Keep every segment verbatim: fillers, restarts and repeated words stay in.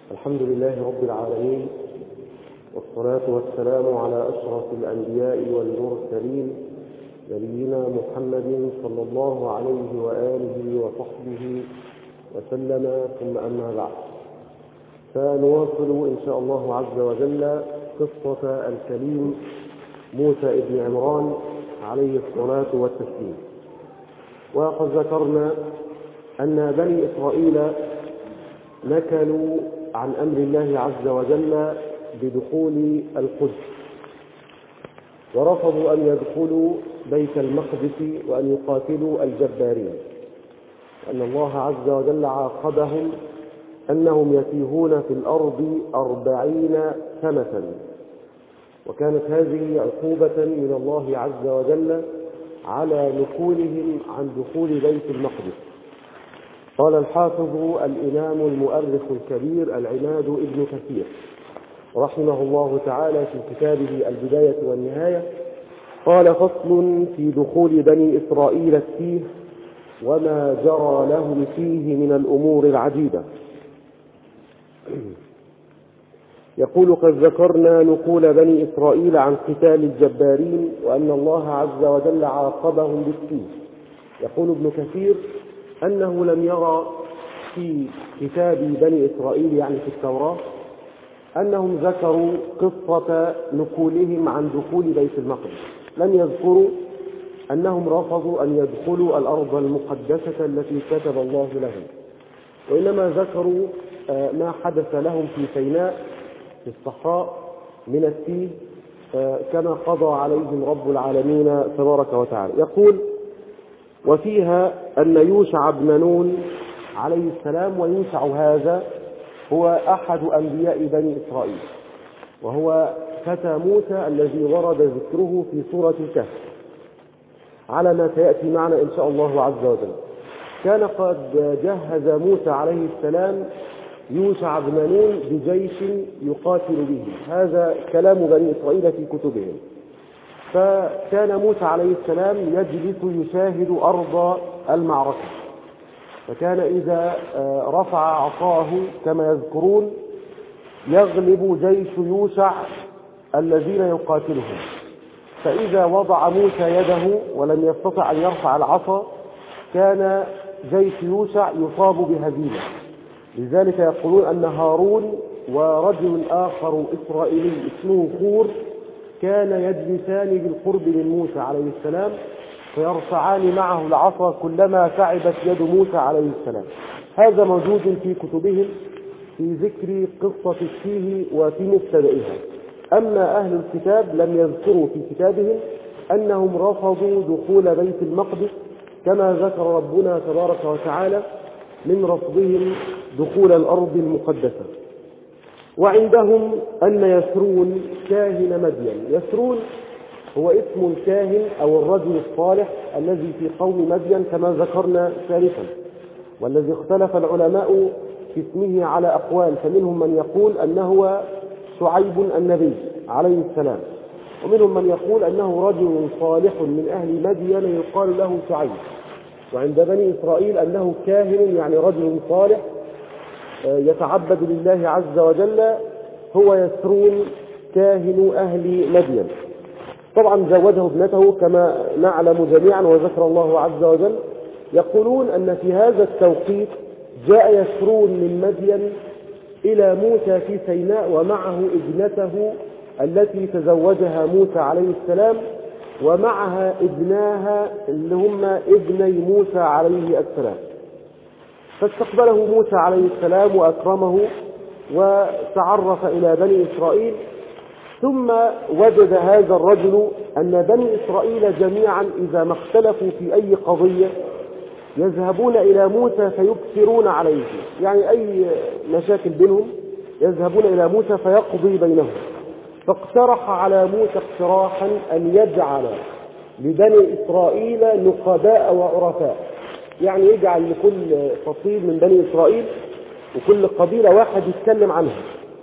الحمد لله رب العالمين، والصلاة والسلام على أشرف الأنبياء والمرسلين نبينا محمد صلى الله عليه وآله وصحبه وسلم، ثم أما بعد، فنواصل إن شاء الله عز وجل قصة الكليم موسى ابن عمران عليه الصلاة والتسليم. وقد ذكرنا أن بني إسرائيل نكلوا عن أمر الله عز وجل بدخول القدس، ورفضوا أن يدخلوا بيت المقدس وأن يقاتلوا الجبارين، وأن الله عز وجل عاقبهم أنهم يتيهون في الأرض أربعين سنة، وكانت هذه عقوبة من الله عز وجل على نكولهم عن دخول بيت المقدس. قال الحافظ الإمام المؤرخ الكبير العماد ابن كثير رحمه الله تعالى في كتابه البداية والنهاية، قال: فصل في دخول بني إسرائيل التيه وما جرى لهم فيه من الأمور العجيبة. يقول: قد ذكرنا نقول بني إسرائيل عن قتال الجبارين، وأن الله عز وجل عاقبهم بالتيه. يقول ابن كثير أنه لم يرى في كتاب بني إسرائيل، يعني في التوراة، أنهم ذكروا قصة نقولهم عن دخول بيت المقدس. لم يذكروا أنهم رفضوا أن يدخلوا الأرض المقدسة التي كتب الله لهم، وإنما ذكروا ما حدث لهم في سيناء في الصحراء من التيه، كما قضى عليهم رب العالمين تبارك وتعالى. يقول: وفيها أن يوشع بن نون عليه السلام، ويوشع هذا هو أحد أنبياء بني إسرائيل، وهو فتى موسى الذي ورد ذكره في سورة الكهف على ما سيأتي معنا إن شاء الله عز وجل. كان قد جهز موسى عليه السلام يوشع بن نون بجيش يقاتل به، هذا كلام بني إسرائيل في كتبهم. فكان موسى عليه السلام يجلس يشاهد أرض المعركة، فكان إذا رفع عصاه كما يذكرون يغلب جيش يوشع الذين يقاتلهم، فإذا وضع موسى يده ولم يستطع أن يرفع العصا كان جيش يوشع يصاب بهزيمة. لذلك يقولون أن هارون ورجل آخر إسرائيلي اسمه خور كان يجلسان بالقرب من موسى عليه السلام، فيرفعان معه العصا كلما تعبت يد موسى عليه السلام. هذا موجود في كتبهم في ذكر قصة التيه وفي مبتدئها. أما أهل الكتاب لم يذكروا في كتابهم أنهم رفضوا دخول بيت المقدس، كما ذكر ربنا تبارك وتعالى من رفضهم دخول الأرض المقدسة. وعندهم أن يسرون كاهن مدين. يسرون هو اسم الكاهن أو الرجل الصالح الذي في قوم مدين كما ذكرنا ثالثا، والذي اختلف العلماء في اسمه على أقوال، فمنهم من يقول أنه شعيب النبي عليه السلام، ومنهم من يقول أنه رجل صالح من أهل مدين يقال له شعيب. وعند بني إسرائيل أنه كاهن، يعني رجل صالح يتعبد لله عز وجل، هو يسرون كاهن أهل مدين. طبعا زوجه ابنته كما نعلم جميعا وذكر الله عز وجل. يقولون أن في هذا التوقيت جاء يسرون من مدين إلى موسى في سيناء، ومعه ابنته التي تزوجها موسى عليه السلام، ومعها ابناها اللي هم ابني موسى عليه السلام. فاستقبله موسى عليه السلام وأكرمه وتعرف إلى بني إسرائيل. ثم وجد هذا الرجل أن بني إسرائيل جميعا إذا ما اختلفوا في أي قضية يذهبون إلى موسى فيكثرون عليه، يعني أي مشاكل بينهم يذهبون إلى موسى فيقضي بينهم. فاقترح على موسى اقتراحا أن يجعل لبني إسرائيل نقباء وعرفاء، يعني يجعل لكل فصيل من بني إسرائيل وكل قبيلة واحد يتكلم عنها،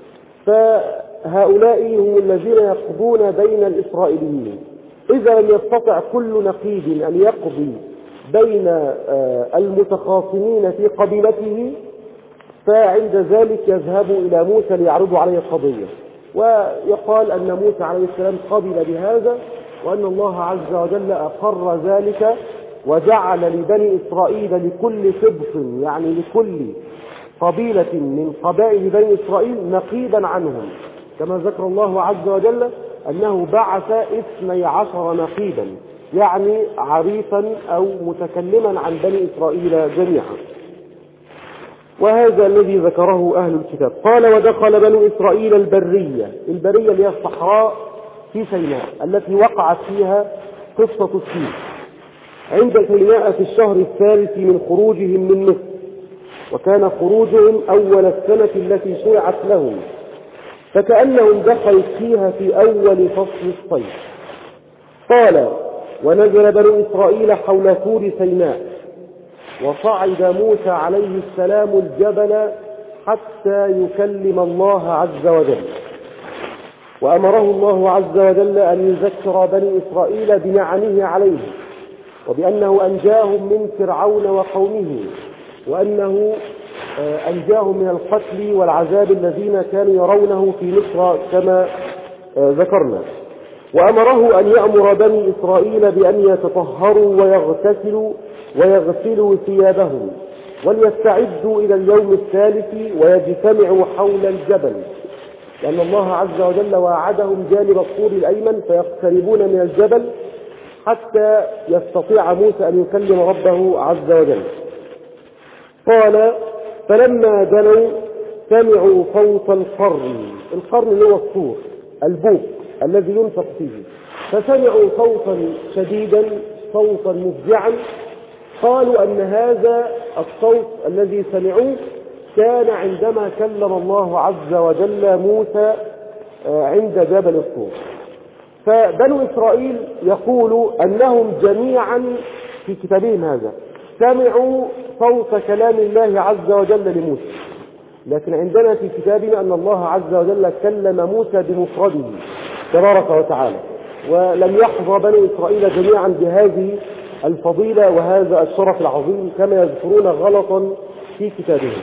فهؤلاء هم الذين يقضون بين الإسرائيليين. إذا لم يستطع كل نقيب أن يقضي بين المتخاصمين في قبيلته فعند ذلك يذهبوا إلى موسى ليعرضوا عليه القضية، ويقال أن موسى عليه السلام قبل بهذا، وأن الله عز وجل أقر ذلك وجعل لبني إسرائيل لكل سبط، يعني لكل قبيلة من قبائل بني إسرائيل نقيبا عنهم، كما ذكر الله عز وجل أنه بعث اثني عشر نقيبا، يعني عريفا أو متكلما عن بني إسرائيل جميعا. وهذا الذي ذكره أهل الكتاب. قال: ودخل بنو إسرائيل البرية، البرية اللي هي الصحراء في سيناء التي وقعت فيها قصة السيل، عند سيناء في الشهر الثالث من خروجهم من مصر، وكان خروجهم أول السنة التي شرعت لهم، فكأنهم دخلوا فيها في أول فصل الصيف. قال: ونزل بنو إسرائيل حول طور سيناء، وصعد موسى عليه السلام الجبل حتى يكلم الله عز وجل، وأمره الله عز وجل أن يذكر بني إسرائيل بنعمه عليه، وبأنه أنجاهم من فرعون وقومه، وأنه أنجاهم من القتل والعذاب الذين كانوا يرونه في مصر كما ذكرنا. وأمره أن يأمر بني إسرائيل بأن يتطهروا ويغتسلوا ويغسلوا ثيابهم، وليستعدوا إلى اليوم الثالث ويجتمعوا حول الجبل، لأن الله عز وجل وعدهم جانب الطور الأيمن، فيقتربون من الجبل حتى يستطيع موسى أن يكلم ربه عز وجل. قال: فلما دنوا سمعوا صوت القرن، القرن هو الصور البوق الذي ينفخ فيه، فسمعوا صوتا شديدا صوتا مفزعا، قالوا أن هذا الصوت الذي سمعوه كان عندما كلم الله عز وجل موسى عند جبل الطور. فبنو إسرائيل يقول أنهم جميعا في كتابهم هذا سمعوا صوت كلام الله عز وجل لموسى، لكن عندنا في كتابنا أن الله عز وجل كلم موسى بمفرده تبارك وتعالى، ولم يحظى بنو إسرائيل جميعا بهذه الفضيلة وهذا الشرف العظيم كما يذكرون غلطا في كتابهم.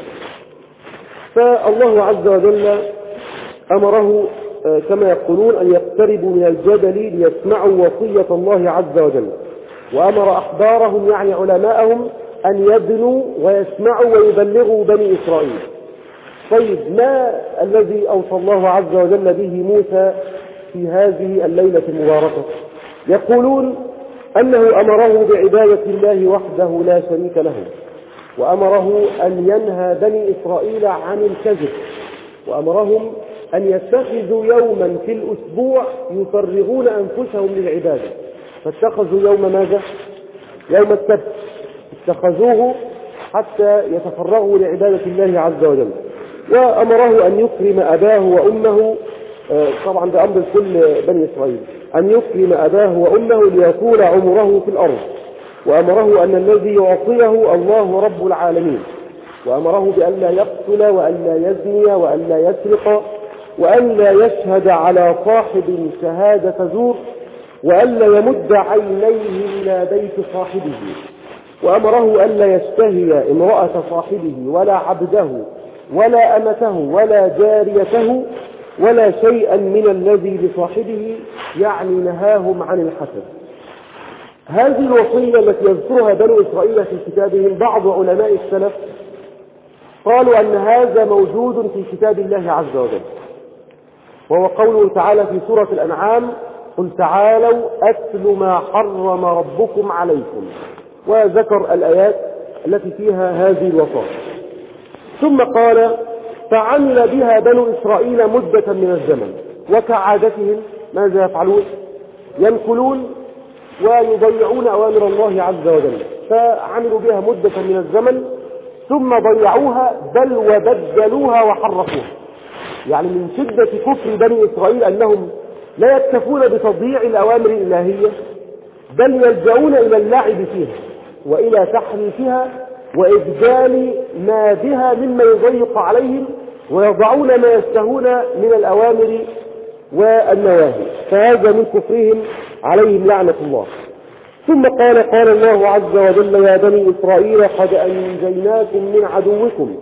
فالله عز وجل أمره كما يقولون أن يقتربوا من الجبل ليسمعوا وصية الله عز وجل، وأمر أحبارهم يعني علماءهم أن يدنوا ويسمعوا ويبلغوا بني إسرائيل. طيب، ما الذي أوصى الله عز وجل به موسى في هذه الليلة المباركة؟ يقولون أنه أمره بعبادة الله وحده لا شريك له، وأمره أن ينهى بني إسرائيل عن الكذب، وأمرهم أن يتخذوا يوما في الأسبوع يفرغون أنفسهم للعبادة، فاتخذوا يوم ماذا؟ يوم السبت، اتخذوه حتى يتفرغوا لعبادة الله عز وجل. وأمره أن يكرم أباه وأمه، طبعا ده أمر كل بني إسرائيل، أن يكرم أباه وأمه ليطول عمره في الأرض، وأمره أن الذي يعطيه الله رب العالمين، وأمره بأن لا يقتل وأن لا يزني وأن لا يسرق وأن لا يشهد على صاحب شهادة زور، وأن لا يمد عينيه إلى بيت صاحبه، وأمره أن لا يشتهي امرأة صاحبه ولا عبده ولا أمته ولا جاريته ولا شيئا من الذي لصاحبه، يعني نهاهم عن الحسد. هذه الوصية التي يذكرها بنو إسرائيل في كتابهم، بعض علماء السلف قالوا أن هذا موجود في كتاب الله عز وجل، وهو قوله تعالى في سورة الأنعام: قل تعالوا أتل ما حرم ربكم عليكم، وذكر الآيات التي فيها هذه الوصايا. ثم قال: فعمل بها بنو إسرائيل مدة من الزمن، وكعادتهم ماذا يفعلون؟ ينكلون ويضيعون أوامر الله عز وجل، فعملوا بها مدة من الزمن ثم ضيعوها، بل وبدلوها وحرفوها. يعني من شدة كفر بني إسرائيل أنهم لا يكتفون بتضييع الأوامر الإلهية، بل يلجؤون إلى اللعب فيها وإلى تحريفها وإبدال ما بها مما يضيق عليهم، ويضعون ما يشتهون من الأوامر والنواهي، فهذا من كفرهم عليهم لعنة الله. ثم قال قال الله عز وجل: يا بني إسرائيل قد أنجيناكم من عدوكم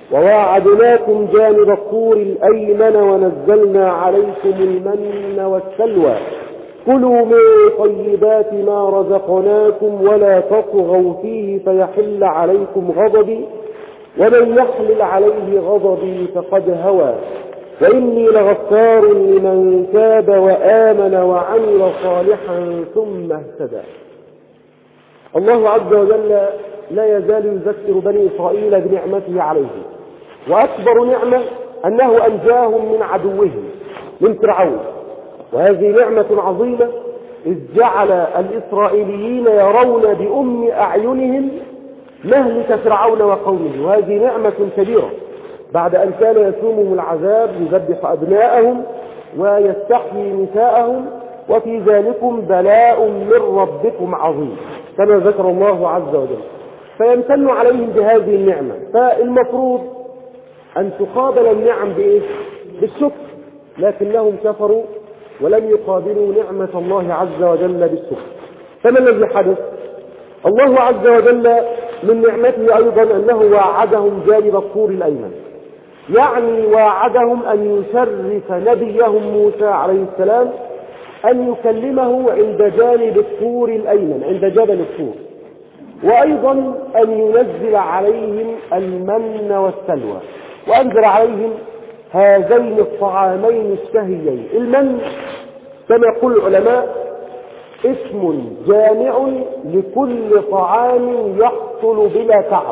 وواعدناكم جانب الطور الأيمن ونزلنا عليكم المن والسلوى كلوا من طيبات ما رزقناكم ولا تطغوا فيه فيحل عليكم غضبي ومن يحلل عليه غضبي فقد هوى وإني لغفار لمن تاب وآمن وعمل صالحا ثم اهتدى. الله عز وجل لا يزال يذكر بني إسرائيل بنعمته عليهم، وأكبر نعمة أنه أنجاهم من عدوهم من فرعون، وهذه نعمة عظيمة إذ جعل الإسرائيليين يرون بأم أعينهم مهلك فرعون وقومه، وهذه نعمة كبيرة بعد أن كان يسومهم العذاب يذبح أبناءهم ويستحيي نساءهم، وفي ذلكم بلاء من ربكم عظيم كما ذكر الله عز وجل، فيمتن عليهم بهذه النعمة. فالمفروض أن تقابل النعم بإيه؟ بالشكر، لكنهم كفروا ولم يقابلوا نعمة الله عز وجل بالشكر. فما الذي حدث؟ الله عز وجل من نعمته أيضا أنه واعدهم جانب الطور الأيمن، يعني واعدهم أن يشرف نبيهم موسى عليه السلام أن يكلمه عند جانب الطور الأيمن عند جبل الطور، وأيضا أن ينزل عليهم المن والسلوى، وأنزل عليهم هذين الطعامين الشهيين. المن كما يقول العلماء اسم جامع لكل طعام يحصل بلا تعب،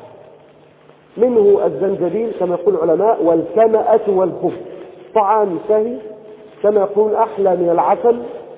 منه الزنجبيل كما يقول العلماء والكمأة والخبز، طعام شهي كما يقول أحلى من العسل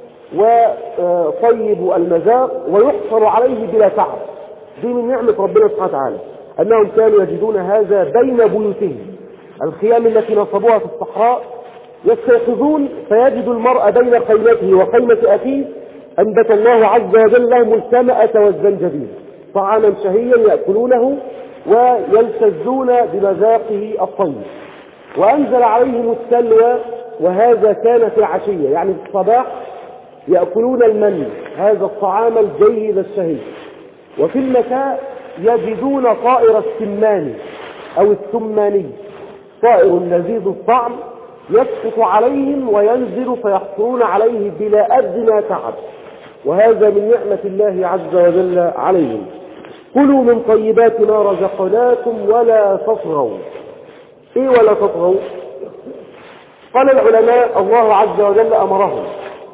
وطيب المذاق ويحصل عليه بلا تعب. دي من نعمة ربنا سبحانه وتعالى أنهم كانوا يجدون هذا بين بيوتهم، الخيام التي نصبوها في الصحراء يستيقظون فيجد المرء بين خيمته وخيمة أخيه أنبت الله عز وجل لهم الكمأة والزنجبيل، طعاما شهيا يأكلونه ويلتزون بمذاقه الطيب. وأنزل عليهم السلوى، وهذا كان في العشية يعني في الصباح يأكلون المن هذا الطعام الجيد الشهي، وفي المساء يجدون طائر السمان أو السماني، طائر لذيذ الطعم يسقط عليهم وينزل فيحصلون عليه بلا أدنى تعب، وهذا من نعمة الله عز وجل عليهم. كلوا من طيبات ما رزقناكم ولا تطغوا. إيه ولا تطغوا؟ قال العلماء الله عز وجل أمرهم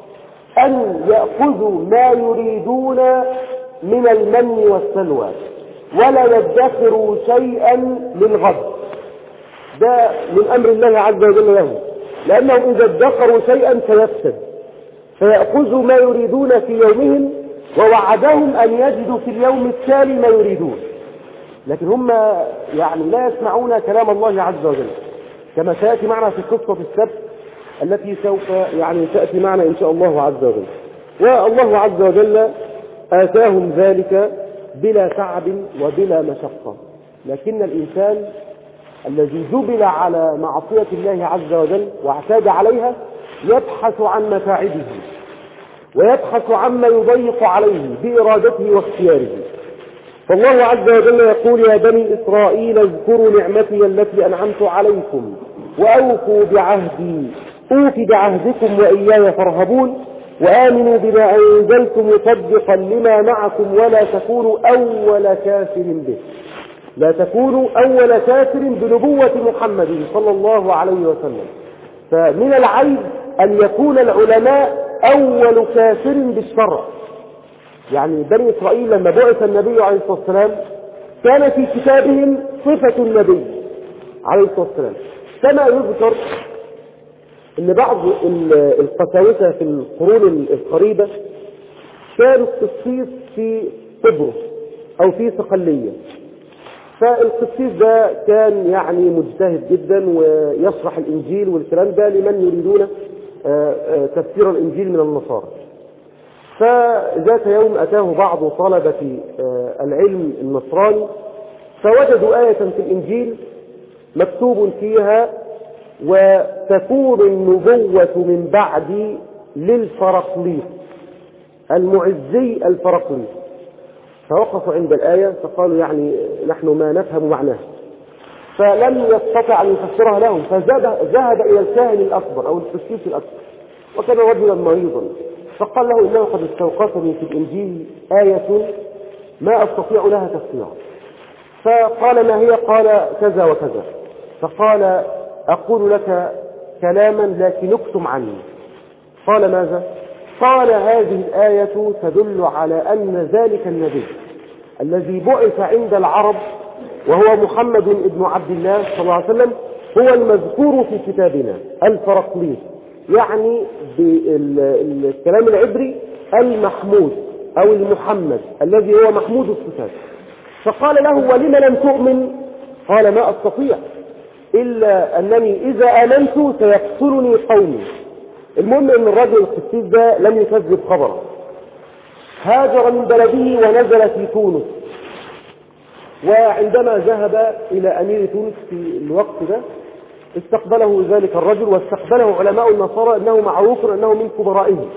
أن يأخذوا ما يريدون من المن والسلوى ولا يدخروا شيئا للغد، ده من أمر الله عز وجل لهم، لأنهم إذا ادخروا شيئا سيفسد، فيأخذوا ما يريدون في يومهم، ووعدهم أن يجدوا في اليوم التالي ما يريدون، لكن هم يعني لا يسمعون كلام الله عز وجل كما سيأتي معنا في قصة السبت التي سوف يعني تأتي معنا إن شاء الله عز وجل. والله عز وجل آتاهم ذلك بلا تعب وبلا مشقة، لكن الإنسان الذي جبل على معصية الله عز وجل واعتاد عليها يبحث عن متاعبه ويبحث عما يضيق عليه بإرادته واختياره. فالله عز وجل يقول يا بني إسرائيل اذكروا نعمتي التي أنعمت عليكم وأوفوا بعهدي أوف بعهدكم وإياي فارهبون وآمنوا بما أنزلت مصدقا لما معكم ولا تكونوا أول كافر به. لا تكونوا أول كافر بنبوة محمد صلى الله عليه وسلم. فمن العيب أن يكون العلماء أول كافر بالشرع. يعني بني إسرائيل لما بعث النبي عليه الصلاة والسلام كان في كتابهم صفة النبي عليه الصلاة والسلام، كما يذكر أن بعض القساوسة في القرون القريبة كانوا القسيس في قبرص أو في صقلية، فالقسيس ده كان يعني مجتهد جدا ويشرح الإنجيل والكلام ده لمن يريدون تفسير الإنجيل من النصارى. فذات يوم أتاه بعض طلبة العلم النصراني فوجدوا آية في الإنجيل مكتوب فيها وتكون النبوة من بعدي للفرقليط المعزي الفرقليط. فوقفوا عند الآية فقالوا يعني نحن ما نفهم معناها. فلم يستطع أن يفسرها لهم، فذهب إلى الكاهن الأكبر أو القسيس الأكبر، وكان رجلا مريضا، فقال له إنه قد استوقفني في الإنجيل آية ما أستطيع لها تفسيرا. فقال ما هي؟ قال كذا وكذا. فقال أقول لك كلاما لكن اكتم عني. قال ماذا؟ قال هذه الآية تدل على أن ذلك النبي الذي بعث عند العرب وهو محمد بن عبد الله صلى الله عليه وسلم هو المذكور في كتابنا الفرقليط، يعني بالكلام العبري المحمود أو المحمد الذي هو محمود الصفات. فقال له ولم لم تؤمن؟ قال ما أستطيع إلا أنني إذا آمنت سيقتلني قومي. المهم أن الرجل القسيس ده لم يكذب خبره، هاجر من بلده ونزل في تونس، وعندما ذهب إلى أمير تونس في الوقت ده استقبله ذلك الرجل، واستقبله علماء النصارى أنه معروف أنه من كبرائهم،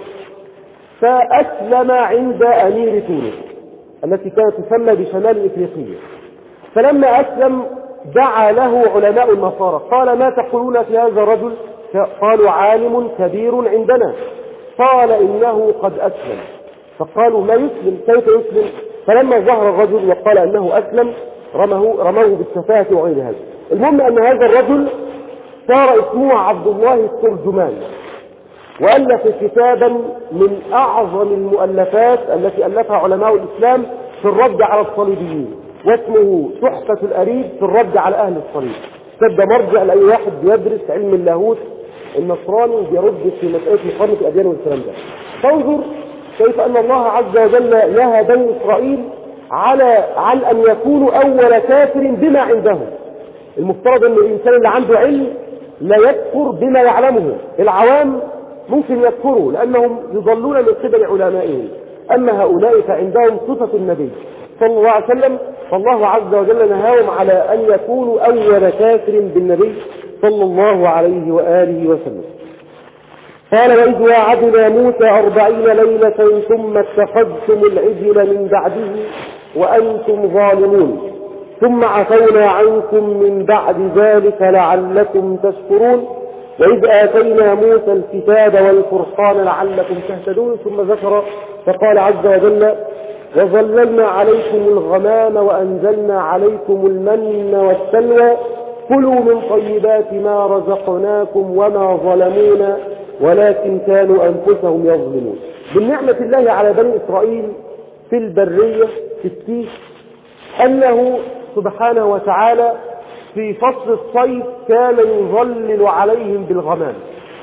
فأسلم عند أمير تونس التي كانت تسمى بشمال إفريقيا. فلما أسلم دعا له علماء النصارى، قال ما تقولون في هذا الرجل؟ قالوا عالم كبير عندنا. قال إنه قد أسلم. فقالوا ما يسلم؟ كيف يسلم؟ فلما ظهر الرجل وقال أنه أسلم رموه, رموه بالسفاهة وغير هذا. المهم أن هذا الرجل صار اسمه عبد الله الترجمان، وألف كتابا من أعظم المؤلفات التي ألفها علماء الإسلام في الرد على الصليبيين، واسمه تحفة الأريب في الرد على أهل الصليب. كتاب مرجع لأي واحد بيدرس علم اللاهوت النصراني بيرد في مسألة مقارنة الأديان والكلام ده. فانظر كيف أن الله عز وجل نهى بني إسرائيل على عن أن يكونوا أول كافر بما عندهم. المفترض أن الإنسان اللي عنده علم لا يكفر بما يعلمه، العوام ممكن يكفروا لأنهم يضلون من قبل علمائهم، أما هؤلاء فعندهم صفة النبي صلى الله عليه وسلم، فالله عز وجل نهاهم على أن يكونوا أول كافر بالنبي صلى الله عليه وآله وسلم. قال وإذ وعدنا موسى أربعين ليلة ثم اتخذتم العجل من بعده وأنتم ظالمون ثم عفونا عنكم من بعد ذلك لعلكم تشكرون وإذ آتينا موسى الكتاب والفرقان لعلكم تهتدون. ثم ذكر فقال عز وجل وظللنا عليكم الغمام وأنزلنا عليكم المن والسلوى كلوا من طيبات ما رزقناكم وما ظلمونا ولكن كانوا أنفسهم يظلمون. بالنعمة الله على بني إسرائيل في البرية في التيه أنه سبحانه وتعالى في فصل الصيف كان يظلل عليهم بالغمام،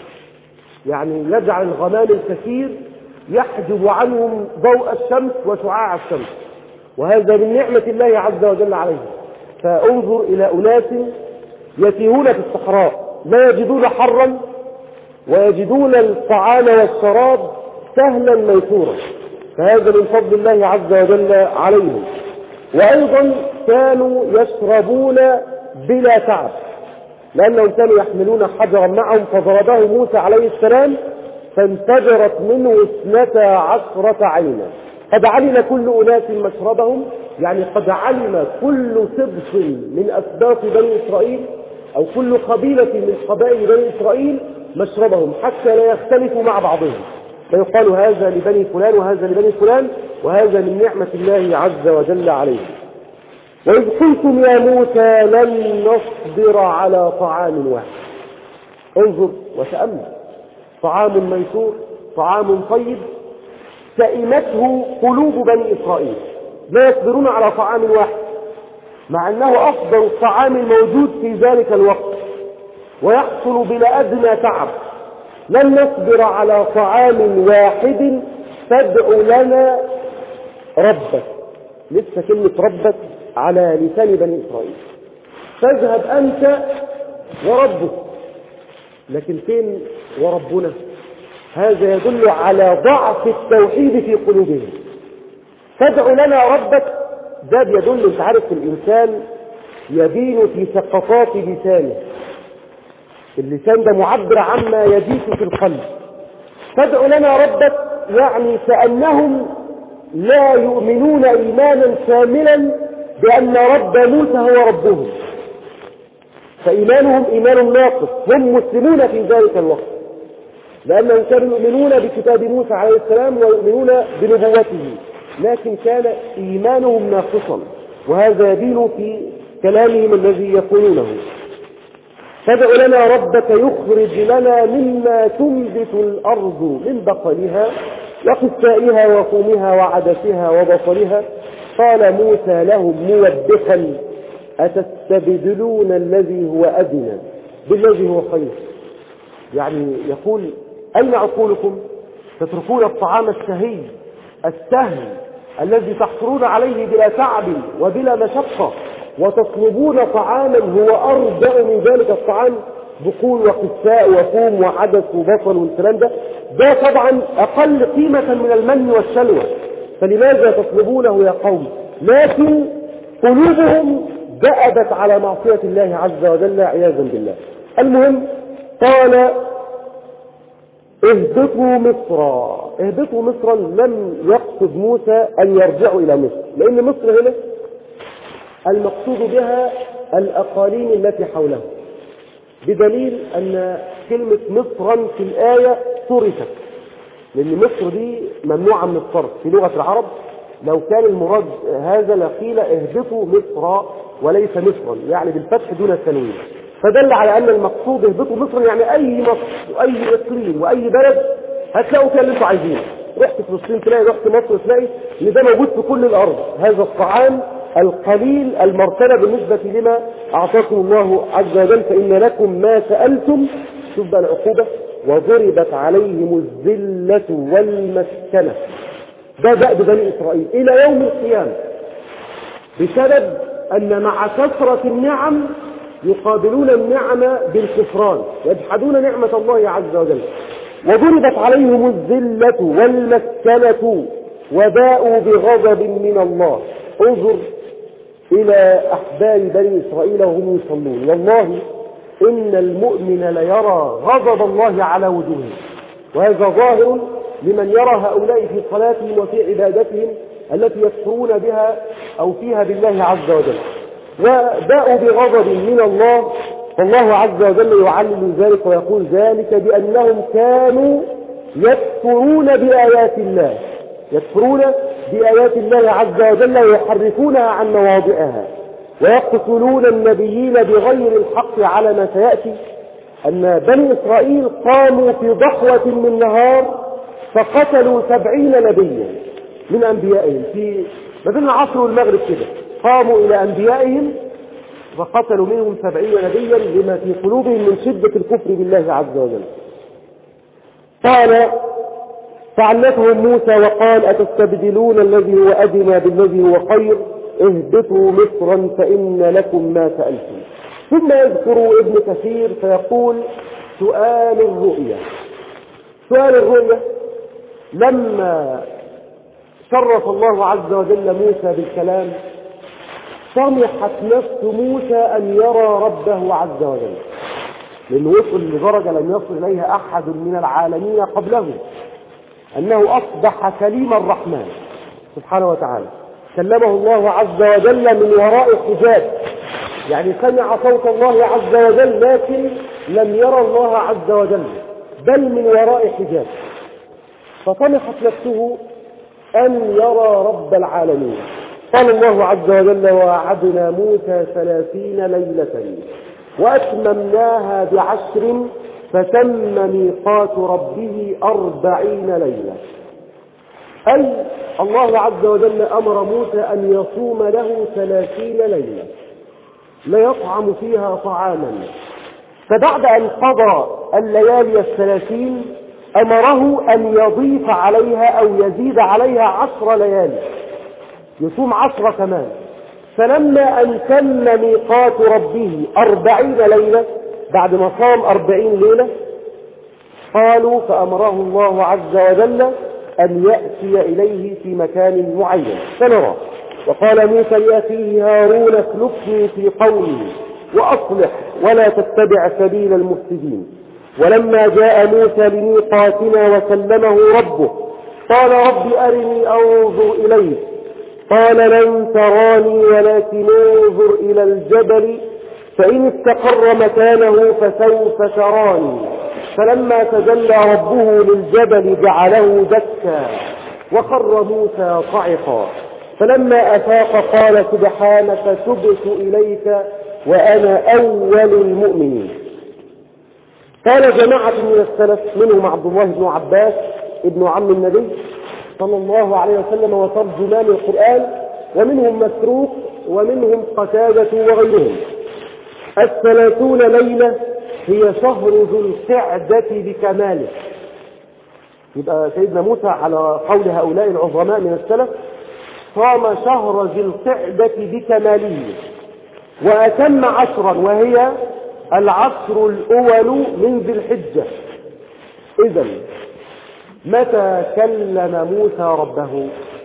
يعني يجعل الغمام الكثير يحجب عنهم ضوء الشمس وشعاع الشمس، وهذا من نعمة الله عز وجل عليهم. فانظر إلى أناس يتيهون في الصحراء لا يجدون حرا ويجدون الطعام والشراب سهلا ميسورا، فهذا من فضل الله عز وجل عليهم. وأيضا كانوا يشربون بلا تعب لأنهم كانوا يحملون حجرا معهم فضربه موسى عليه السلام فانفجرت منه اثنتا عشرة عينا. قد علم كل أناس مشربهم، يعني قد علم كل سبط من أسباط بني إسرائيل أو كل قبيلة من قبائل بني إسرائيل مشربهم حتى لا يختلفوا مع بعضهم، فيقال هذا لبني فلان وهذا لبني فلان، وهذا من نعمة الله عز وجل عليهم. وإذ قلتم يا موسى لن نصبر على طعام واحد، انظر وتأمل، طعام ميسور طعام طيب سئمته قلوب بني إسرائيل، لا يصبرون على طعام واحد مع أنه أفضل الطعام الموجود في ذلك الوقت ويحصل بلا أدنى تعب. لن نصبر على طعام واحد فادع لنا ربك، لسه كلمة ربك على لسان بني إسرائيل، فاذهب أنت وربك، لكن فين وربنا؟ هذا يدل على ضعف التوحيد في قلوبهم. فادع لنا ربك ده بيدل، انت عارف الإنسان يبين في سقطات لسانه، اللسان ده معبر عما يجيش في القلب. فادع لنا ربك يعني كأنهم لا يؤمنون إيمانا كاملا بأن رب موسى هو ربهم، فإيمانهم إيمان ناقص، هم مسلمون في ذلك الوقت لأنهم كانوا يؤمنون بكتاب موسى عليه السلام ويؤمنون بنبوته، لكن كان إيمانهم ناقصا، وهذا يبين في كلامهم الذي يقولونه. فادع لنا ربك يخرج لنا مما تنبت الأرض من بقلها وقثائها وفومها وعدسها وبصلها. قال موسى لهم موبخا أتستبدلون الذي هو أدنى بالذي هو خير. يعني يقول أين عقولكم؟ تتركون الطعام الشهي السهل الذي تحصلون عليه بلا تعب وبلا مشقة، وتطلبون طعاما هو أرجع من ذلك الطعام، بقول وقثاء وفوم وعدس وبصل والكلام ده، ده طبعا أقل قيمة من المن والسلوى، فلماذا تطلبونه يا قوم؟ لكن قلوبهم دأبت على معصية الله عز وجل عياذا بالله. المهم قال اهبطوا مصرا. اهبطوا مصرا لم يقصد موسى أن يرجعوا إلى مصر، لأن مصر هنا المقصود بها الأقاليم التي حوله، بدليل أن كلمة مصرا في الآية صرفت، لأن مصر دي ممنوعة من الصرف في لغة العرب. لو كان المراد هذا لقيل اهبطوا مصرا وليس مصرا، يعني بالفتح دون التنوين، فدل على أن المقصود اهبطوا مصر يعني أي مصر وأي إقليم وأي بلد هتلاقوا فيها اللي انتوا عايزينه. رحت فلسطين تلاقي، رحت مصر تلاقي، ان ده موجود في كل الأرض، هذا الطعام القليل المرتبة بالنسبة لما أعطاكم الله عز وجل، فإن لكم ما سألتم. شوف بقى العقوبة، وضربت عليهم الذلة والمسكنة. ده دأب بني إسرائيل إلى يوم القيامة، بسبب أن مع كثرة النعم يقابلون النعمة بالكفران، يجحدون نعمة الله عز وجل. وضربت عليهم الذلة والمسكنة وباءوا بغضب من الله. انظر إلى أحبار بني إسرائيل وهم يصلون، والله إن المؤمن ليرى غضب الله على وجوههم، وهذا ظاهر لمن يرى هؤلاء في صلاتهم وفي عبادتهم التي يكفرون بها أو فيها بالله عز وجل. وباءوا بغضب من الله، فالله عز وجل يعلم ذلك ويقول ذلك بأنهم كانوا يكفرون بآيات الله، يكفرون بآيات الله عز وجل ويحرفونها عن مواضعها، ويقتلون النبيين بغير الحق، على ما سيأتي أن بني إسرائيل قاموا في ضحوة من نهار فقتلوا سبعين نبيا من أنبيائهم، في ما بين العصر والمغرب كده قاموا إلى أنبيائهم وقتلوا منهم سبعين نبيا لما في قلوبهم من شدة الكفر بالله عز وجل. قال فعنتهم موسى وقال أتستبدلون الذي هو أدنى بالذي هو خير، اهبطوا مصرا فإن لكم ما سألتم. ثم يذكر ابن كثير فيقول سؤال الرؤيا. سؤال الرؤيا لما شرف الله عز وجل موسى بالكلام طمحت نفس موسى أن يرى ربه عز وجل، لأنه وصل لدرجة لم يصل إليها أحد من العالمين قبله، أنه أصبح كليم الرحمن سبحانه وتعالى، كلمه الله عز وجل من وراء حجاب، يعني سمع صوت الله عز وجل لكن لم يرى الله عز وجل بل من وراء حجاب. فطمحت نفسه أن يرى رب العالمين. قال الله عز وجل ووعدنا موسى ثلاثين ليلة وأتممناها بعشر فتم ميقات ربه أربعين ليلة. أي الله عز وجل أمر موسى أن يصوم له ثلاثين ليلة لا يطعم فيها طعاما، فبعد أن قضى الليالي الثلاثين أمره أن يضيف عليها أو يزيد عليها عشر ليالي، يصوم عشر كمان. فلما أن تم ميقات ربه أربعين ليلة، بعد ما صام أربعين ليلة، قالوا فأمره الله عز وجل أن يأتي إليه في مكان معين فنرى. وقال موسى لأخيه هارون اخلفني في قومي وأصلح ولا تتبع سبيل المفسدين. ولما جاء موسى لميقاتنا وكلمه ربه قال رب أرني أنظر إليك قال لن تراني ولكن انظر إلى الجبل فإن استقر مكانه فسوف تراني. فلما تجلى ربه للجبل جعله دكا وخر موسى صعقا. فلما أفاق قال سبحانك تبت إليك وأنا أول المؤمنين. قال جماعة من السلف منهم عبد الله بن عباس ابن عم النبي صلى الله عليه وسلم وترجمان القرآن، ومنهم مسروق ومنهم قتادة وغيرهم: الثلاثون ليلة هي شهر ذو القعدة بكماله. يبقى سيدنا موسى على قول هؤلاء العظماء من السلف صام شهر ذي القعدة بكماله، وأتم عشرا وهي العشر الأول من ذي الحجة. إذن متى كلم موسى ربه؟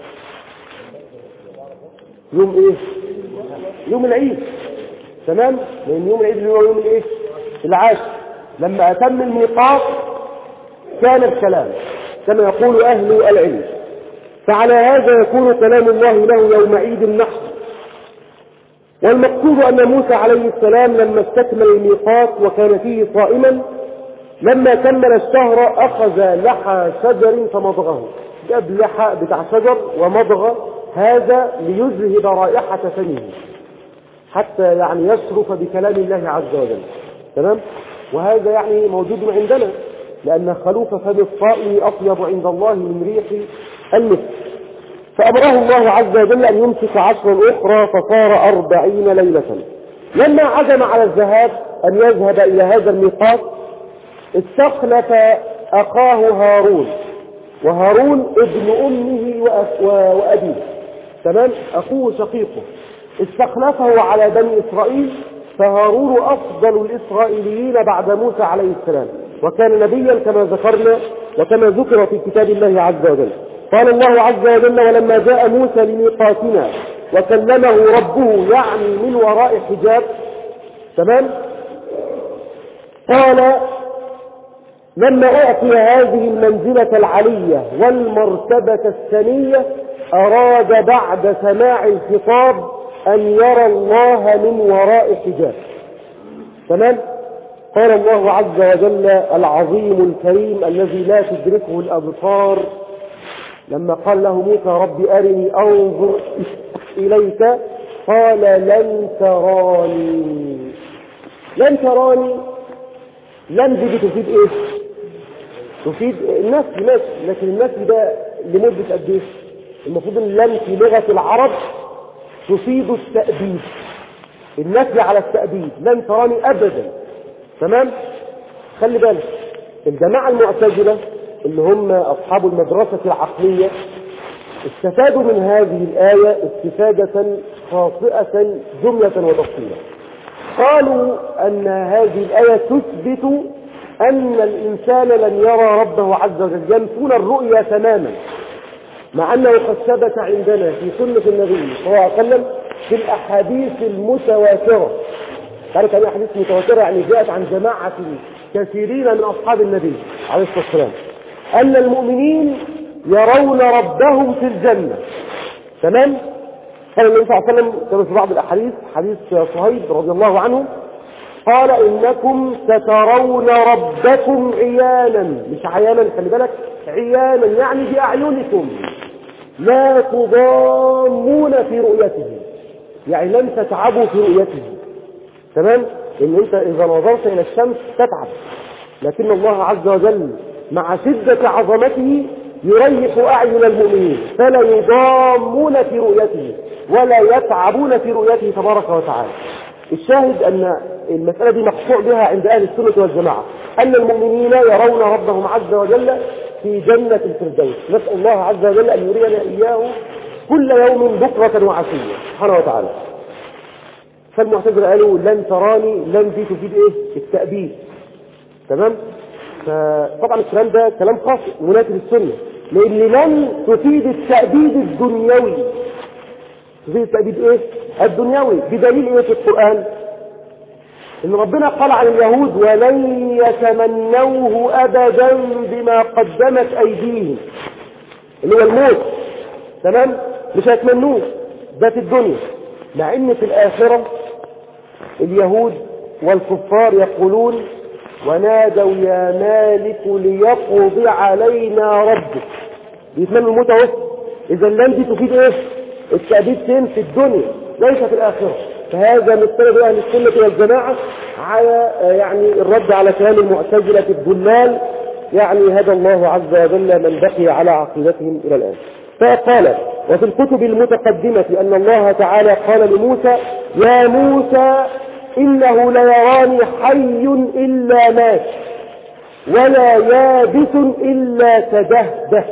يوم إيه؟ يوم العيد. تمام؟ لأن يوم العيد اللي هو يوم الإيه؟ العاشر. لما أتم الميقات كان الكلام كما يقول أهل العلم. فعلى هذا يكون كلام الله له يوم عيد النحر. والمقصود أن موسى عليه السلام لما استكمل الميقات وكان فيه صائما، لما كمل الشهر أخذ لحى شجر فمضغه. جاب لحى بتاع شجر ومضغ هذا ليذهب رائحة فمه حتى يعني يشرف بكلام الله عز وجل. تمام؟ وهذا يعني موجود عندنا، لأن خلوف فم الصائم أطيب عند الله من ريح المسك. فأمره الله عز وجل أن يمسك عشرا أخرى فصار أربعين ليلة. لما عزم على الذهاب أن يذهب إلى هذا الميقات استخلف أخاه هارون، وهارون ابن أمه وأبيه. تمام؟ أخوه شقيقه. استخلفه على بني إسرائيل، فهارون أفضل الإسرائيليين بعد موسى عليه السلام، وكان نبيا كما ذكرنا وكما ذكر في كتاب الله عز وجل. قال الله عز وجل: ولما جاء موسى لميقاتنا وكلمه ربه، يعني من وراء حجاب. تمام؟ قال: لما أعطي هذه المنزلة العلية والمرتبة الثانية أراد بعد سماع الخطاب أن يرى الله من وراء حجاب. تمام؟ قال الله عز وجل العظيم الكريم الذي لا تدركه الأبصار لما قال له موسى: رب أرني أنظر إليك، قال: لن تراني. لن تراني، لن دي تفيد إيه؟ تفيد النفي، ماشي، لكن النفي ده لمدة قد إيه؟ المفروض ان لن في لغة العرب تفيد التأبيد، النفي على التأبيد. لن تراني أبدا. تمام؟ خلي بالك، الجماعة المعتزلة اللي هم أصحاب المدرسة العقلية استفادوا من هذه الآية استفادة خاطئة جملة وتفصيلا. قالوا أن هذه الآية تثبت أن الإنسان لن يرى ربه عز وجل، ينفون الرؤيا تماما، مع أنه قد ثبت عندنا في سنة النبي صلى الله عليه وسلم في الأحاديث المتواترة. قالت يعني أحاديث متواترة يعني جاءت عن جماعة كثيرين من أصحاب النبي عليه الصلاة والسلام أن المؤمنين يرون ربهم في الجنة. تمام؟ قال النبي صلى الله عليه وسلم كما في بعض الأحاديث، حديث صهيب رضي الله عنه، قال: إنكم سترون ربكم عيانا، مش عيانا، خلي بالك، عيانا يعني بأعينكم، لا تضامون في رؤيته، يعني لن تتعبوا في رؤيته. تمام؟ إن أنت إذا نظرت إلى الشمس تتعب، لكن الله عز وجل مع شدة عظمته يريح أعين المؤمنين فلا يضامون في رؤيته ولا يتعبون في رؤيته تبارك وتعالى. الشاهد أن المسألة دي مقطوع بها عند أهل السنة والجماعة، أن المؤمنين يرون ربهم عز وجل في جنة الفردوس. نسأل الله عز وجل أن يرينا إياه كل يوم بكرة وعشية سبحانه وتعالى. فالمعتزلة قالوا: لن تراني، لن دي تفيد إيه؟ التأبيد. تمام؟ فطبعا الكلام ده كلام خاطئ منافي للسنة، لأن لن تفيد التأبيد الدنيوي. تفيد التأبيد إيه؟ الدنيوي. بدليل إيه في القرآن؟ إن ربنا قال عن اليهود: ولن يتمنوه أبدا بما قدمت أيديهم، اللي هو الموت. تمام؟ مش هيتمنوه، ده في الدنيا، مع إن في الآخرة اليهود والكفار يقولون ونادوا يا مالك ليقضي علينا ربك، بيتمنوا الموت اهو. اذا لم دي تفيد ايه؟ التأبيد فين؟ في الدنيا ليس في الاخره. فهذا مستند اهل السنه والجماعه على يعني الرد على كلام المعتزله الضلال، يعني هدى الله عز وجل من بقي على عقيدتهم الى الان. فقال وفي الكتب المتقدمه ان الله تعالى قال لموسى يا موسى إنه ليراني حي إلا مات ولا يابس إلا تدهده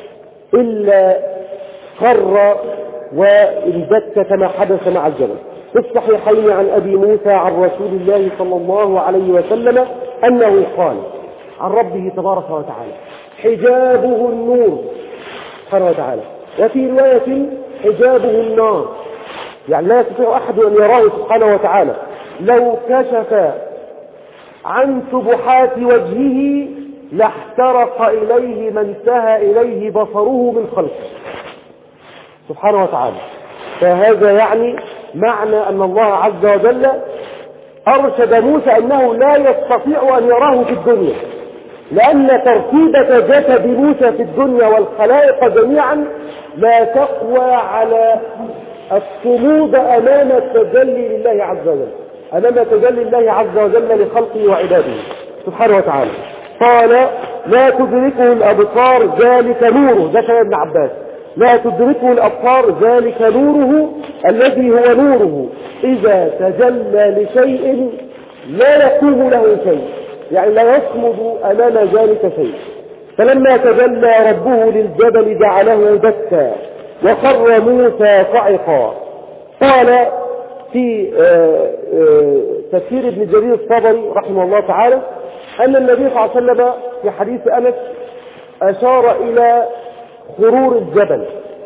إلا خر وانبت كما حدث مع الجبل. في الصحيحين عن أبي موسى عن رسول الله صلى الله عليه وسلم أنه قال عن ربه تبارك وتعالى حجابه النور سبحانه وتعالى، وفي رواية حجابه النار، يعني لا يستطيع أحد أن يراه سبحانه وتعالى. لو كشف عن سبحات وجهه لاحترق إليه ما انتهى إليه بصره من خلقه سبحانه وتعالى. فهذا يعني معنى أن الله عز وجل أرشد موسى أنه لا يستطيع أن يراه في الدنيا، لأن ترتيبة جسد موسى في الدنيا والخلائق جميعا لا تقوى على الصمود أمام التجلي لله عز وجل، أمام تجلي الله عز وجل لخلقه وعباده سبحانه وتعالى. قال لا تدركه الأبصار ذلك نوره، ده كلام ابن عباس، لا تدركه الأبصار ذلك نوره الذي هو نوره إذا تجلى لشيء لا يقوم له شيء، يعني لا يصمد أمام ذلك شيء. فلما تجلى ربه للجبل جعله دكا وخر موسى صعقا. قال في تفسير ابن جرير الطبري رحمه الله تعالى أن النبي صلى الله عليه وسلم في حديث أنس أشار إلى خرور الجبل،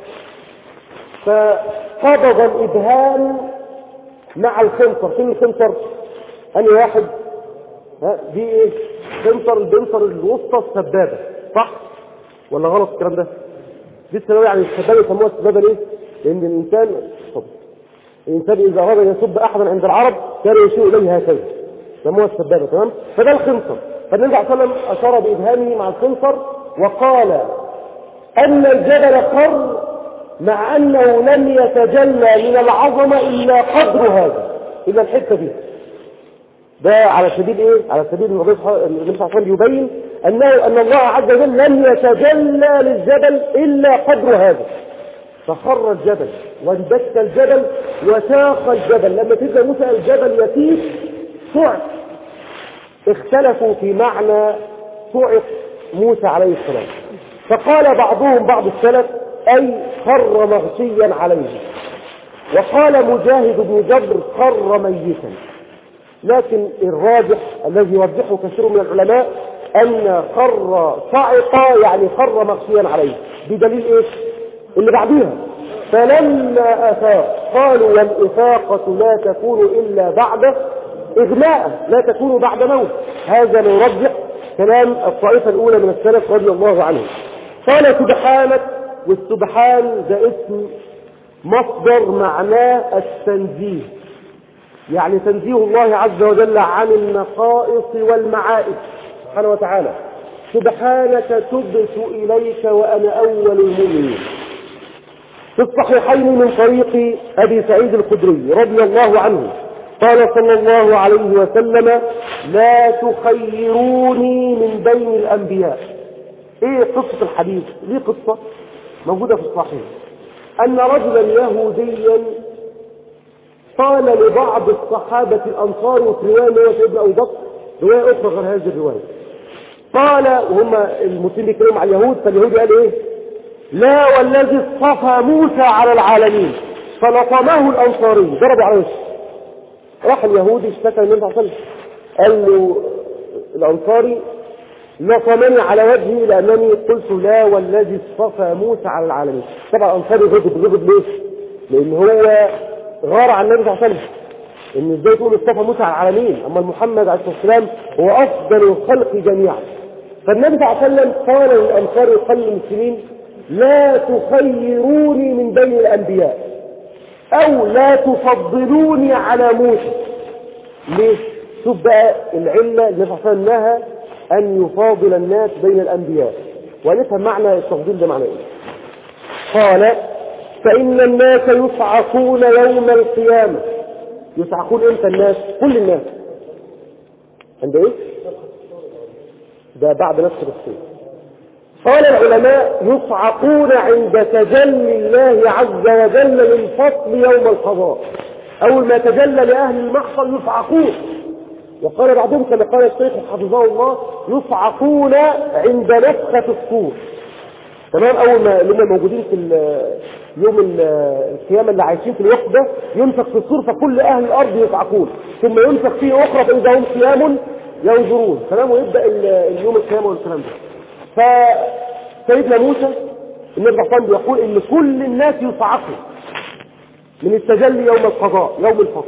فقبض الإبهام مع الخنصر. فين الخنصر؟ أني واحد ها دي إيه؟ خنصر البنصر الوسطى السبابة، صح ولا غلط الكلام ده؟ دي السبابة، يعني السبابة يسموها السبابة ليه؟ لأن الإنسان طب الإنسان إذا أراد أن يسب أحدا عند العرب كان يشير إليه هكذا، يسموها السبابة، تمام؟ فده الخنصر. فالنبي صلى الله عليه وسلم أشار بإبهامه مع الخنصر وقال أن الجبل خر مع أنه لم يتجلى من العظمة إلا قدر هذا، إلا الحتة دي. ده على سبيل إيه؟ على سبيل النبي صلى الله عليه وسلم يبين أنه أن الله عز وجل لم يتجلى للجبل إلا قدر هذا، فخر الجبل وانبت الجبل وساق الجبل. لما تبقى موسى الجبل يسير صعق، اختلفوا في معنى صعق موسى عليه السلام، فقال بعضهم بعض السلف أي خر مغشيا عليه، وقال مجاهد بن جبر خر ميتا. لكن الراجح الذي يوضحه كثير من العلماء أن خر صعق يعني خر مغشيا عليه، بدليل إيش؟ اللي بعديها فلما أفاق قالوا والإفاقة لا تكون إلا بعد إغماء، لا تكون بعد موت. هذا يرجح كلام الطائفة الأولى من السلف رضي الله عنهم. قال سبحانك، والسبحان ده اسم مصدر معناه التنزيه، يعني تنزيه الله عز وجل عن النقائص والمعائب سبحانه وتعالى. سبحانك تبت إليك وأنا أول المؤمنين. في الصحيحين من طريق أبي سعيد الخدري رضي الله عنه قال صلى الله عليه وسلم لا تخيروني من بين الأنبياء. ايه قصة الحديث؟ ليه قصة موجودة في الصحيح أن رجلا يهوديا قال لبعض الصحابة الأنصار، وفي رواية سيدنا أبو بكر رواية أخرى غير هذه الرواية، قال وهم المسلمين يتكلموا على اليهود، فاليهود قال ايه؟ لا والذي اصطفى موسى على العالمين، فلطمه الأنصاري ضربوا على وشه. راح اليهودي اشتكى النبي صلى الله عليه وسلم، قال له الأنصاري لطمني على وجهي لأنني قلت لا والذي اصطفى موسى على العالمين. طبعا الأنصاري غضب. غضب ليه؟ لأن هو غار عن النبي صلى الله عليه وسلم، إن ازاي تقول اصطفى موسى على العالمين أما محمد عليه الصلاة والسلام هو أفضل الخلق جميعا. فالنبي صلى الله عليه وسلم قال للأنصار وقال للمسلمين لا تخيروني من بين الأنبياء أو لا تفضلوني على موسى، ليه؟ شوف بقى العلة اللي نفع نهى أن يفاضل الناس بين الأنبياء، ونفهم معنى التفضيل ده معنى إيه. قال فإن الناس يصعقون يوم القيامة. يصعقون إمتى الناس؟ كل الناس عند إيه؟ ده بعد نفس الصور. قال العلماء يصعقون عند تجلي الله عز وجل للفصل يوم القضاء. أول ما تجلى لأهل المحصل يصعقون. وقال بعضهم كما قال الشيخ حفظه الله يصعقون عند نفخة الصور. تمام. أول ما اللي هم موجودين في يوم القيامة اللي عايشين في الوقت ده ينفخ في الصور فكل أهل الأرض يصعقون، ثم ينفخ فيه أخرى فإذا هم قيام ينظرون. تمام. ويبدأ اليوم القيامة والكلام ده. فسيدنا موسى النبي صلى الله عليه وسلم يقول إن كل الناس يصعقوا من التجلي يوم القضاء يوم الفصل.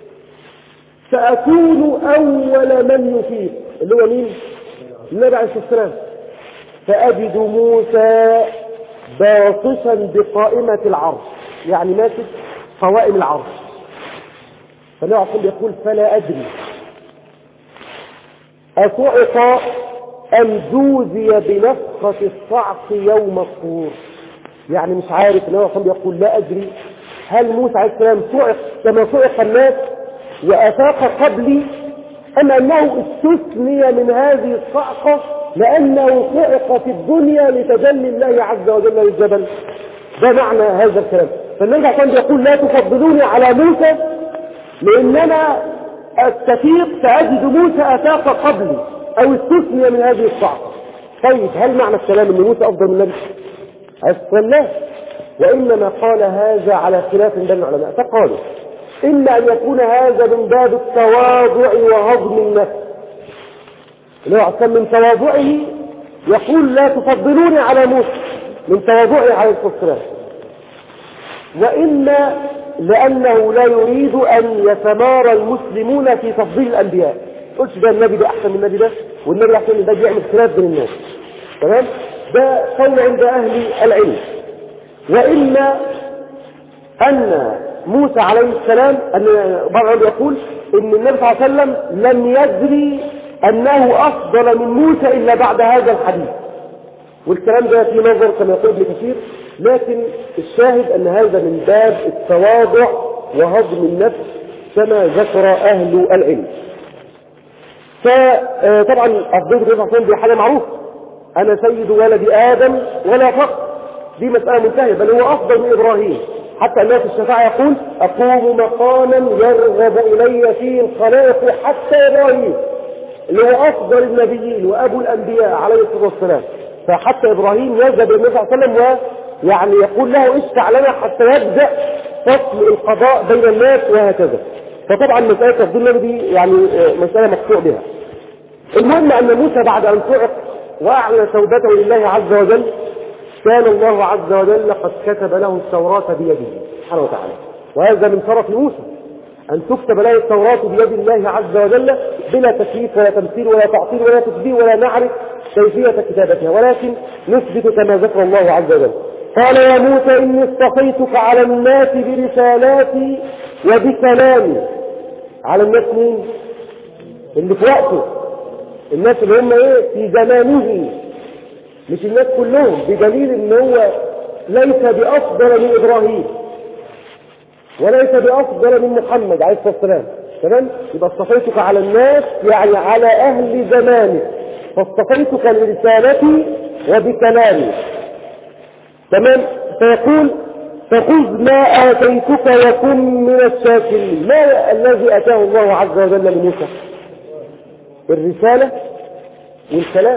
سأكون أول من يفيق اللي هو مين؟ النبي عليه الصلاة والسلام. فأجد موسى باطشا بقائمة العرش، يعني ماسك قوائم العرش. فالنبي عليه الصلاة يقول فلا أدري أصعق أم جوزي بنفخة الصعق يوم الطور. يعني مش عارف. النبي عليه الصلاة يقول لا أدري هل موسى عليه السلام صعق كما صعق الناس وأفاق قبلي، أم أنه استثني من هذه الصعقة لأنه صعق في الدنيا لتجلي الله عز وجل للجبل. ده معنى هذا الكلام. فالنبي عليه الصلاة يقول لا تفضلوني على موسى لأننا أستفيق فأجد موسى أفاق قبلي أو استثني من هذه الصعقة. طيب هل معنى الكلام أن موسى أفضل من النبي؟ لا، وإنما قال هذا على خلاف بين العلماء، فقالوا إما أن يكون هذا من باب التواضع وهضم النفس، اللي هو من تواضعه يقول لا تفضلوني على موسى من تواضعه عليه الصلاة والسلام، وإما لأنه لا يريد أن يتمارى المسلمون في تفضيل الأنبياء. قلت ده النبي ده أحسن من النبي ده والنبي أحسن من ده، بيعمل خلاف بين الناس. تمام. ده قول عند أهل العلم. وإما أن موسى عليه السلام أن بعض يقول إن النبي صلى الله عليه وسلم لم يدري أنه أفضل من موسى إلا بعد هذا الحديث، والكلام ده في نظر كما يقول ابن كثير، لكن الشاهد أن هذا من باب التواضع وهضم النفس كما ذكر أهل العلم. فطبعا أفضل النبي صلى الله عليه وسلم دي حاجة معروفة، أنا سيد ولد آدم ولا فقط، دي مسألة منتهية، بل هو أفضل من إبراهيم. حتى الناس في الشفاعة يقول أقوم مقاما يرغب إلي فيه الخلائق حتى إبراهيم، اللي هو أفضل النبيين وأبو الأنبياء عليه الصلاة والسلام. فحتى إبراهيم يذهب النبي صلى الله عليه وسلم ويعني يقول له اشفع لنا حتى يبدأ فصل القضاء بين الناس وهكذا. فطبعا مسألة تفضيل النبي دي يعني مسألة مقطوع بها. المهم أن موسى بعد أن صعق وأعلن توبته لله عز وجل كان الله عز وجل قد كتب له التوراة بيده سبحانه وتعالى، وهذا من شرف موسى أن تكتب له التوراة بيد الله عز وجل بلا تكييف ولا تمثيل ولا تعطيل ولا تشبيه ولا نعرف كيفية كتابتها، ولكن نثبت كما ذكر الله عز وجل. قال يا موسى إني اصطفيتك على الناس برسالاتي وبكلامي. على الناس مين؟ اللي في وقته، الناس اللي هم ايه في زمانه، مش الناس كلهم، بدليل ان هو ليس بأفضل من إبراهيم وليس بأفضل من محمد عليه الصلاة والسلام. تمام. يبقى اصطفيتك على الناس يعني على أهل زمانك، فاصطفيتك لرسالتي وبكلامي. تمام. فيقول فخذ ما آتيتك وكن من الشاكرين. ما الذي أتاه الله عز وجل لموسى؟ الرسالة والكلام.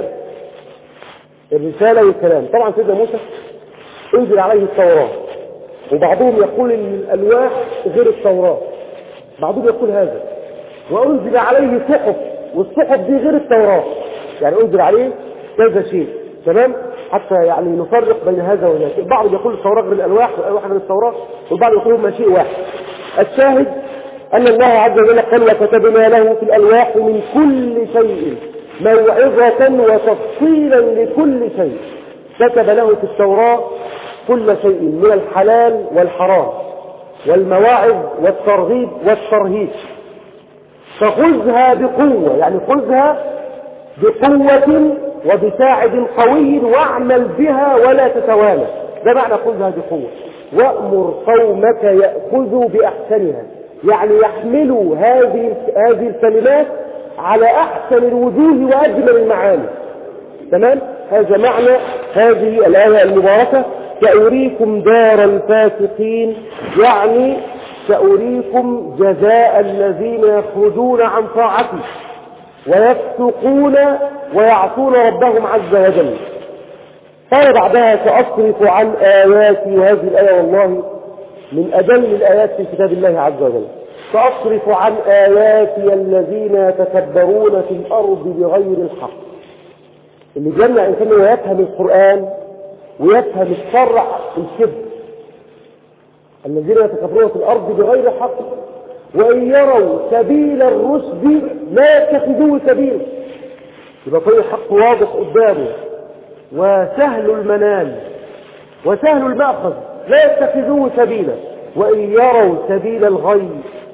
الرسالة والكلام. طبعا سيدنا موسى انزل عليه التوراة، وبعضهم يقول ان الألواح غير التوراة، بعضهم يقول هذا، وانزل عليه صحف، والصحف دي غير التوراة، يعني انزل عليه كذا شيء. تمام. حتى يعني نفرق بين هذا وذاك. البعض يقول التوراة غير الألواح والألواح غير التوراة، والبعض يقول هما شيء واحد. الشاهد أن الله عز وجل قال وكتبنا له في الألواح من كل شيء موعظة وتفصيلا لكل شيء. كتب له في التوراة كل شيء من الحلال والحرام والمواعظ والترغيب والترهيب. فخذها بقوة، يعني خذها بقوة وبساعد قوي واعمل بها ولا تتوانى، ده معنى خذها بقوة. وأمر قومك يأخذوا بأحسنها، يعني يحملوا هذه هذه الكلمات على أحسن الوجوه وأجمل المعاني. تمام؟ هذا معنى هذه الآية المباركة، سأريكم دار الفاسقين، يعني سأريكم جزاء الذين يخرجون عن طاعتي ويفسقون ويعصون ربهم عز وجل. قال بعدها سأصرف عن آياتي، وهذه الآية والله من أجل الآيات في كتاب الله عز وجل. سأصرف عن آياتي الذين يتكبرون في الأرض بغير الحق. اللي جمع إنسان ويفهم القرآن ويفهم الشرع الكبر، الذين يتكبرون في الأرض بغير حق وإن يروا سبيل الرشد لا يتخذوه سبيلا. يبقى طريق الحق واضح قدامه وسهل المنال وسهل المأخذ، لا يتخذوه سبيلا. وإن يروا سبيل الغي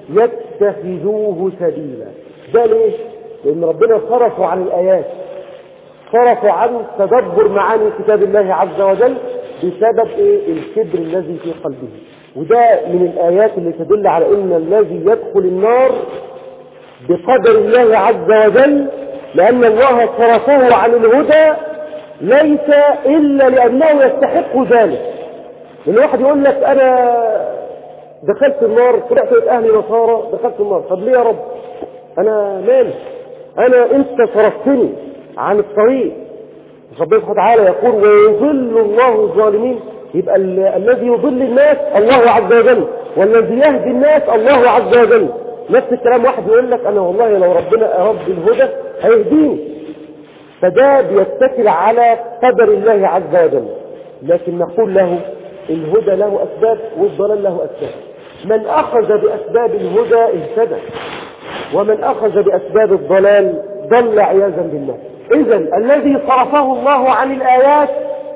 يتخذوه سبيلا. ده ليه؟ لأن ربنا صرفوا عن الآيات، صرفوا عن تدبر معاني كتاب الله عز وجل بسبب إيه؟ الكبر الذي في قلبه. وده من الآيات اللي تدل على إن الذي يدخل النار بقدر الله عز وجل، لأن الله صرفه عن الهدى ليس إلا لأنه يستحق ذلك. لأن واحد يقول لك أنا دخلت النار، طلعت أهلي نصارى دخلت النار، طب ليه يا رب؟ أنا مالي؟ أنا أنت صرفتني عن الطريق. ربنا سبحانه وتعالى يقول ويضل الله الظالمين. يبقى الذي يضل الناس الله عز وجل، والذي يهدي الناس الله عز وجل. نفس الكلام واحد يقول لك أنا والله لو ربنا أراد الهدى هيهديني، فده بيتكل على قدر الله عز وجل. لكن نقول له الهدى له أسباب والضلال له أسباب. من أخذ بأسباب الهدى اهتدى، ومن أخذ بأسباب الضلال ضل عياذا بالله. إذن الذي صرفه الله عن الآيات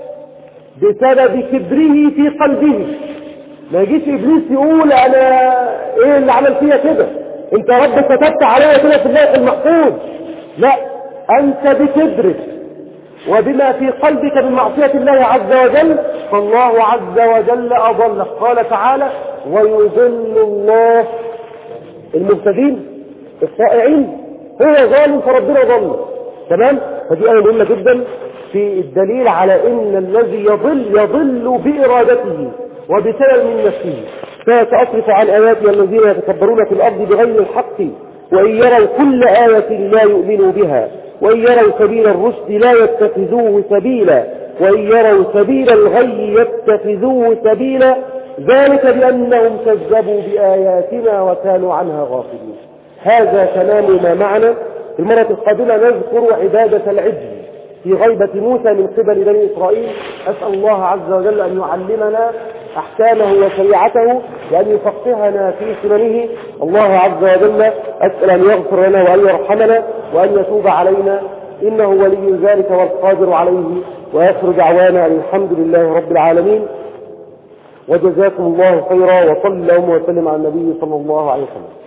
بسبب كبره في قلبه. ما يجيش إبليس يقول أنا إيه اللي عمل فيها كده، أنت رب كتبت عليا كده في اللوح المحفوظ. لا، أنت بكبرك وبما في قلبك من معصية الله عز وجل فالله عز وجل أضلك. قال تعالى ويضل الله المهتدين الطائعين. هو ظالم فربنا ظلم. تمام؟ فدي آية مهمة جدا في الدليل على إن الذي يضل يضل بإرادته وبسبب من نفسه. فسأصرف عن آياتي الذين يتكبرون في الأرض بغير الحق وإن يروا كل آية لا يؤمنوا بها وإن يروا سبيل الرشد لا يتخذوه سبيلا وإن يروا سبيل الغي يتخذوه سبيلا ذلك بأنهم كذبوا بآياتنا وكانوا عنها غافلين. هذا تمام ما معنا. في المرة القادمة نذكر عبادة العجل في غيبة موسى من قبل بني إسرائيل. أسأل الله عز وجل أن يعلمنا أحكامه وشريعته وأن يفقهنا في سننه. الله عز وجل أسأل أن يغفر لنا وأن يرحمنا وأن يتوب علينا، إنه ولي ذلك والقادر عليه. وآخر دعوانا الحمد لله رب العالمين، وجزاكم الله خيرا، وصلى اللهم وسلم على النبي صلى الله عليه وسلم.